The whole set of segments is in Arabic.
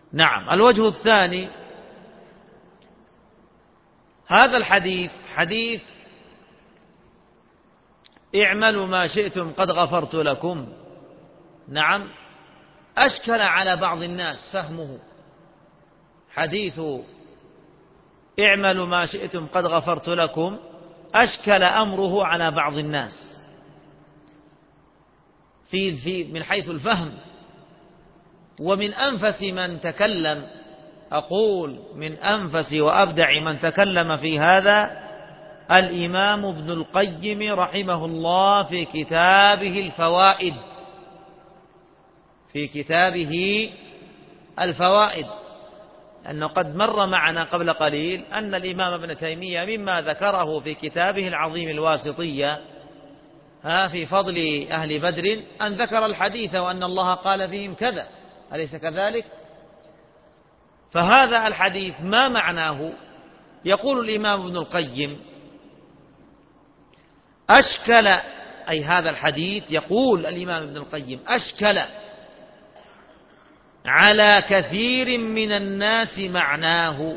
نعم. الوجه الثاني، هذا الحديث حديث اعملوا ما شئتم قد غفرت لكم، نعم، أشكل على بعض الناس فهمه. حديث اعملوا ما شئتم قد غفرت لكم أشكل أمره على بعض الناس من حيث الفهم. ومن أنفس من تكلم، أقول من أنفس وأبدع من تكلم في هذا الإمام ابن القيم رحمه الله في كتابه الفوائد، في كتابه الفوائد. أنه قد مر معنا قبل قليل أن الإمام ابن تيمية مما ذكره في كتابه العظيم الواسطية في فضل أهل بدر أن ذكر الحديث وأن الله قال فيهم كذا، أليس كذلك؟ فهذا الحديث ما معناه؟ يقول الإمام ابن القيم أشكل، أي هذا الحديث، يقول الإمام ابن القيم أشكل على كثير من الناس معناه،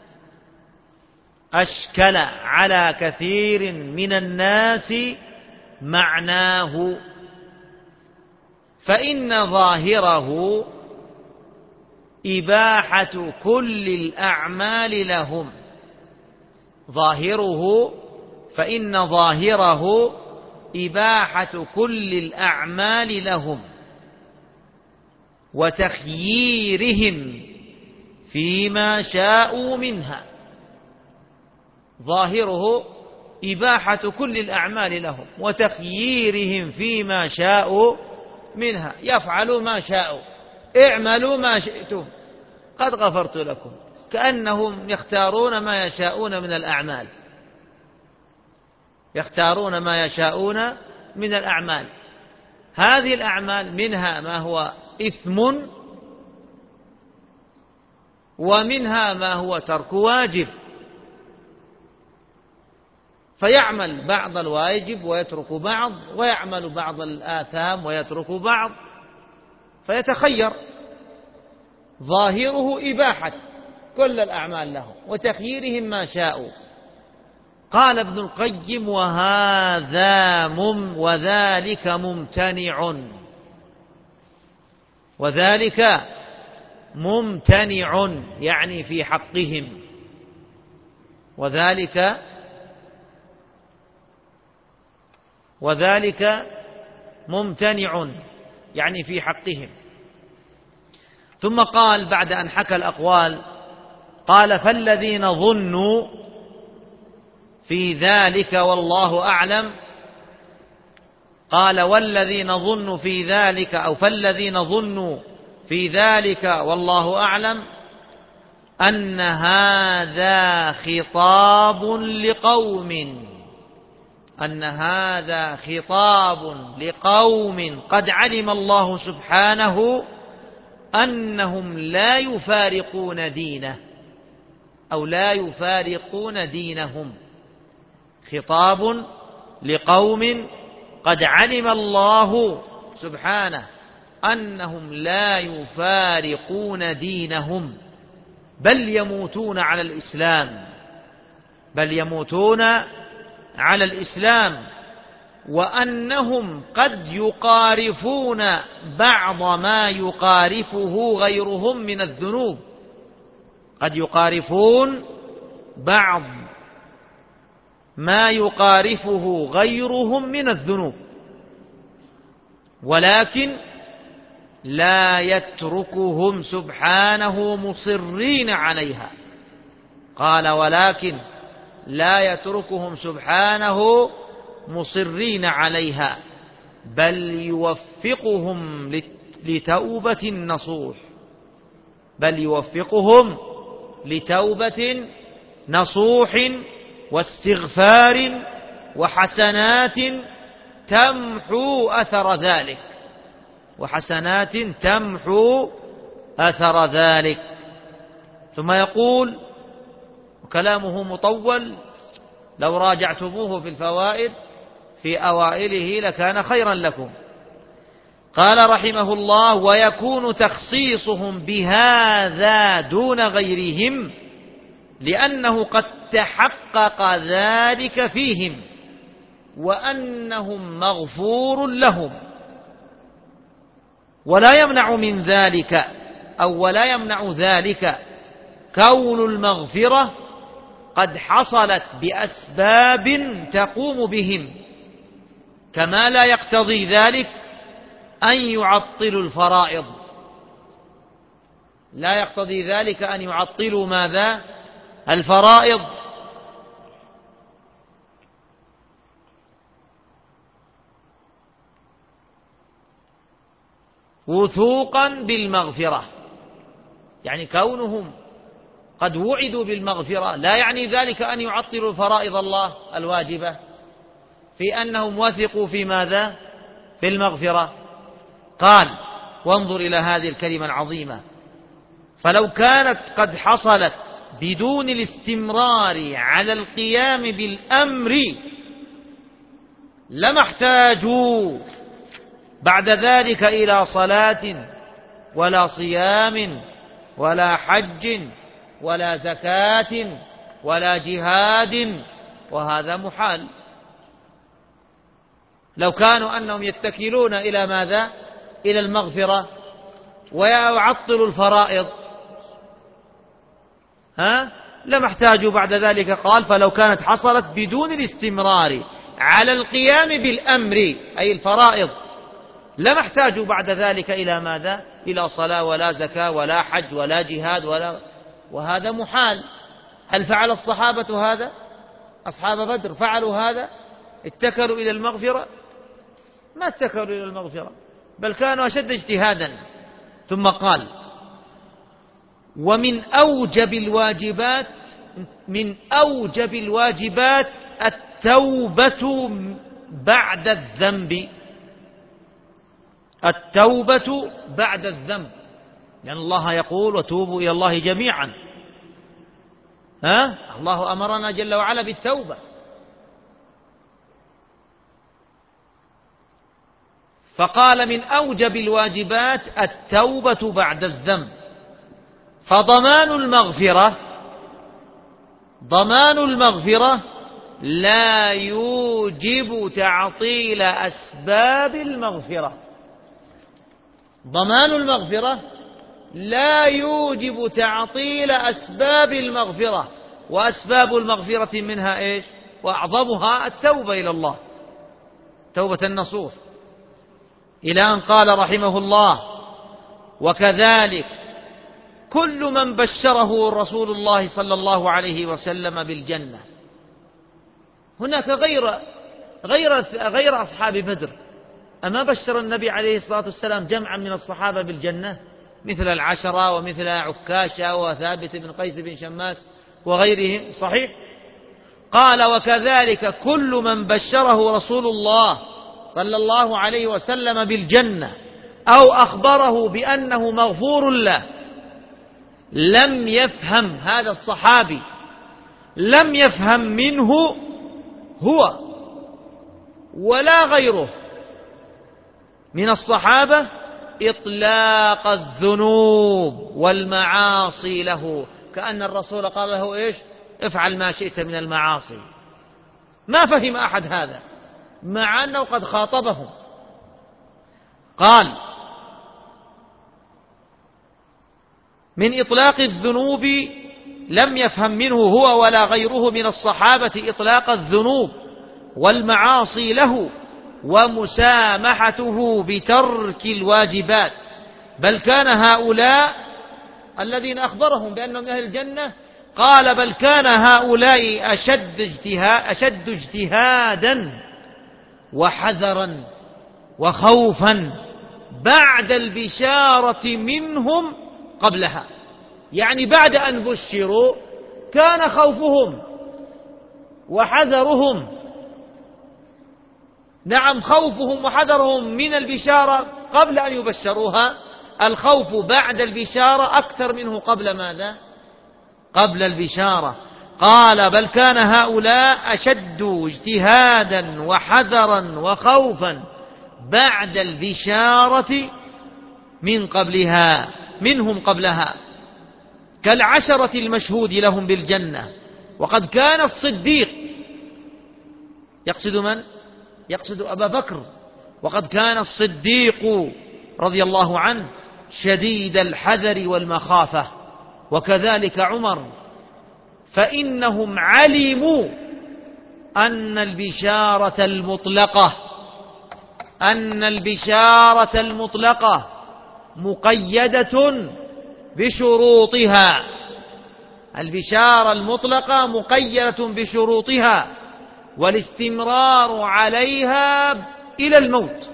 أشكل على كثير من الناس معناه، فإن ظاهره إباحة كل الأعمال لهم، ظاهره، فإن ظاهره إباحة كل الأعمال لهم وتخييرهم فيما شاءوا منها. ظاهره إباحة كل الأعمال لهم وتخييرهم فيما شاءوا منها، يفعلوا ما شاءوا، اعملوا ما شئتم قد غفرت لكم، كأنهم يختارون ما يشاءون من الأعمال، يختارون ما يشاءون من الأعمال. هذه الأعمال منها ما هو إثم ومنها ما هو ترك واجب، فيعمل بعض الواجب ويترك بعض، ويعمل بعض الآثام ويترك بعض، فيتخير. ظاهره إباحة كل الأعمال لهم وتخييرهم ما شاءوا. قال ابن القيم وذلك ممتنع، وذلك ممتنع يعني في حقهم، وذلك ممتنع يعني في حقهم. ثم قال بعد أن حكى الأقوال قال فالذين ظنوا في ذلك والله أعلم، قال والذين ظنوا في ذلك أو فالذين ظنوا في ذلك والله أعلم أن هذا خطاب لقوم قد علم الله سبحانه أنهم لا يفارقون دينه أو لا يفارقون دينهم. خطاب لقوم قد علم الله سبحانه أنهم لا يفارقون دينهم بل يموتون على الإسلام، وأنهم قد يقارفون بعض ما يقارفه غيرهم من الذنوب، قد يقارفون بعض ما يقارفه غيرهم من الذنوب، ولكن لا يتركهم سبحانه مصرين عليها. قال ولكن لا يتركهم سبحانه مصرين عليها بل يوفقهم لتوبة نصوح واستغفار وحسنات تمحو أثر ذلك. ثم يقول وكلامه مطول، لو راجعتموه في الفوائد في أوائله لكان خيرا لكم. قال رحمه الله: ويكون تخصيصهم بهذا دون غيرهم لأنه قد تحقق ذلك فيهم وأنهم مغفور لهم، ولا يمنع من ذلك ولا يمنع ذلك كون المغفرة قد حصلت بأسباب تقوم بهم، كما لا يقتضي ذلك أن يعطلوا الفرائض. لا يقتضي ذلك أن يعطلوا ماذا؟ الفرائض. وثوقا بالمغفرة، يعني كونهم قد وعدوا بالمغفرة لا يعني ذلك أن يعطلوا فرائض الله الواجبة، في أنهم وثقوا في ماذا؟ في المغفرة. قال: وانظر إلى هذه الكلمة العظيمة: فلو كانت قد حصلت بدون الاستمرار على القيام بالأمر لما احتاجوا بعد ذلك إلى صلاة ولا صيام ولا حج ولا زكاة ولا جهاد، وهذا محال. لو كانوا أنهم يتكلون إلى ماذا؟ إلى المغفرة ويعطلوا الفرائض لما احتاجوا بعد ذلك. قال: فلو كانت حصلت بدون الاستمرار على القيام بالأمر أي الفرائض لما احتاجوا بعد ذلك إلى ماذا؟ إلى صلاة ولا زكاة ولا حج ولا جهاد وهذا محال. هل فعل الصحابة هذا؟ أصحاب بدر فعلوا هذا؟ اتكلوا إلى المغفرة؟ ما اتكلوا إلى المغفرة، بل كانوا أشد اجتهادا. ثم قال: ومن أوجب الواجبات التوبة بعد الذنب. التوبة بعد الذنب، لأن الله يقول: وتوبوا إلى الله جميعا. الله أمرنا جل وعلا بالتوبة. فقال: من أوجب الواجبات التوبة بعد الذنب. فضمان المغفرة لا يوجب تعطيل أسباب المغفرة. ضمان المغفرة لا يوجب تعطيل أسباب المغفرة، وأسباب المغفرة منها إيش؟ وأعظمها التوبة إلى الله، توبة النصوح، إلى أن قال رحمه الله: وكذلك كل من بشره رسول الله صلى الله عليه وسلم بالجنة. هناك غير أصحاب بدر، أما بشر النبي عليه الصلاة والسلام جمعا من الصحابة بالجنة مثل العشرة ومثل عكاشة وثابت بن قيس بن شماس وغيرهم؟ صحيح. قال: وكذلك كل من بشره رسول الله صلى الله عليه وسلم بالجنة أو أخبره بأنه مغفور له لم يفهم، هذا الصحابي لم يفهم منه هو ولا غيره من الصحابة إطلاق الذنوب والمعاصي له، كأن الرسول قال له إيش؟ افعل ما شئت من المعاصي. ما فهم أحد هذا مع أنه قد خاطبهم. قال: من إطلاق الذنوب لم يفهم منه هو ولا غيره من الصحابة إطلاق الذنوب والمعاصي له ومسامحته بترك الواجبات، بل كان هؤلاء الذين أخبرهم بأنهم أهل الجنة، قال: بل كان هؤلاء أشد اجتهادا وحذرا وخوفا بعد البشارة منهم قبلها. يعني بعد أن بشروا كان خوفهم وحذرهم، نعم، خوفهم وحذرهم من البشارة قبل أن يبشروها. الخوف بعد البشارة أكثر منه قبل ماذا؟ قبل البشارة. قال: بل كان هؤلاء أشد اجتهادا وحذرا وخوفا بعد البشارة منهم قبلها، كالعشرة المشهود لهم بالجنة. وقد كان الصديق، يقصد من؟ يقصد أبا بكر. وقد كان الصديق رضي الله عنه شديد الحذر والمخافة، وكذلك عمر، فإنهم علموا أن البشارة المطلقة مقيدة بشروطها. البشارة المطلقة مقيدة بشروطها، والاستمرار عليها إلى الموت،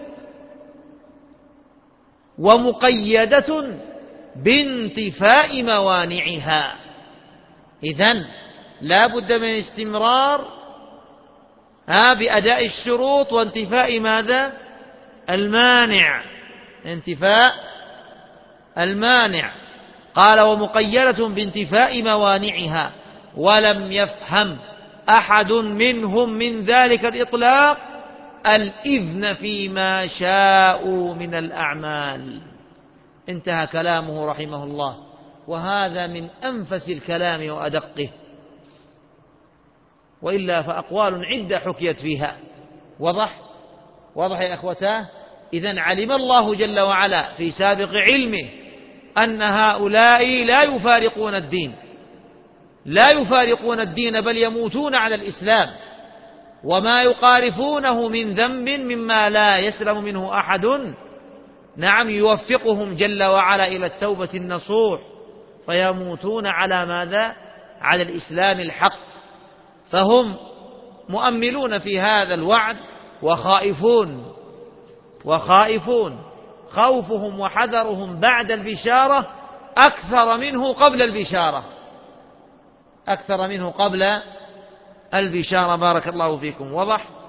ومقيدة بانتفاء موانعها. إذن لا بد من استمرار بأداء الشروط وانتفاء ماذا؟ المانع، انتفاء المانع. قال ومقيدة بانتفاء موانعها. ولم يفهم أحد منهم من ذلك الإطلاق الإذن فيما شاءوا من الأعمال. انتهى كلامه رحمه الله، وهذا من أنفس الكلام وأدقه، وإلا فأقوال عدة حكيت فيها. واضح يا أخوتاه؟ إذن علم الله جل وعلا في سابق علمه أن هؤلاء لا يفارقون الدين بل يموتون على الإسلام، وما يقارفونه من ذنب مما لا يسلم منه أحد يوفقهم جل وعلا إلى التوبة النصوح، فيموتون على ماذا؟ على الإسلام الحق. فهم مؤملون في هذا الوعد وخائفون. خوفهم وحذرهم بعد البشارة أكثر منه قبل البشارة. بارك الله فيكم. وضح؟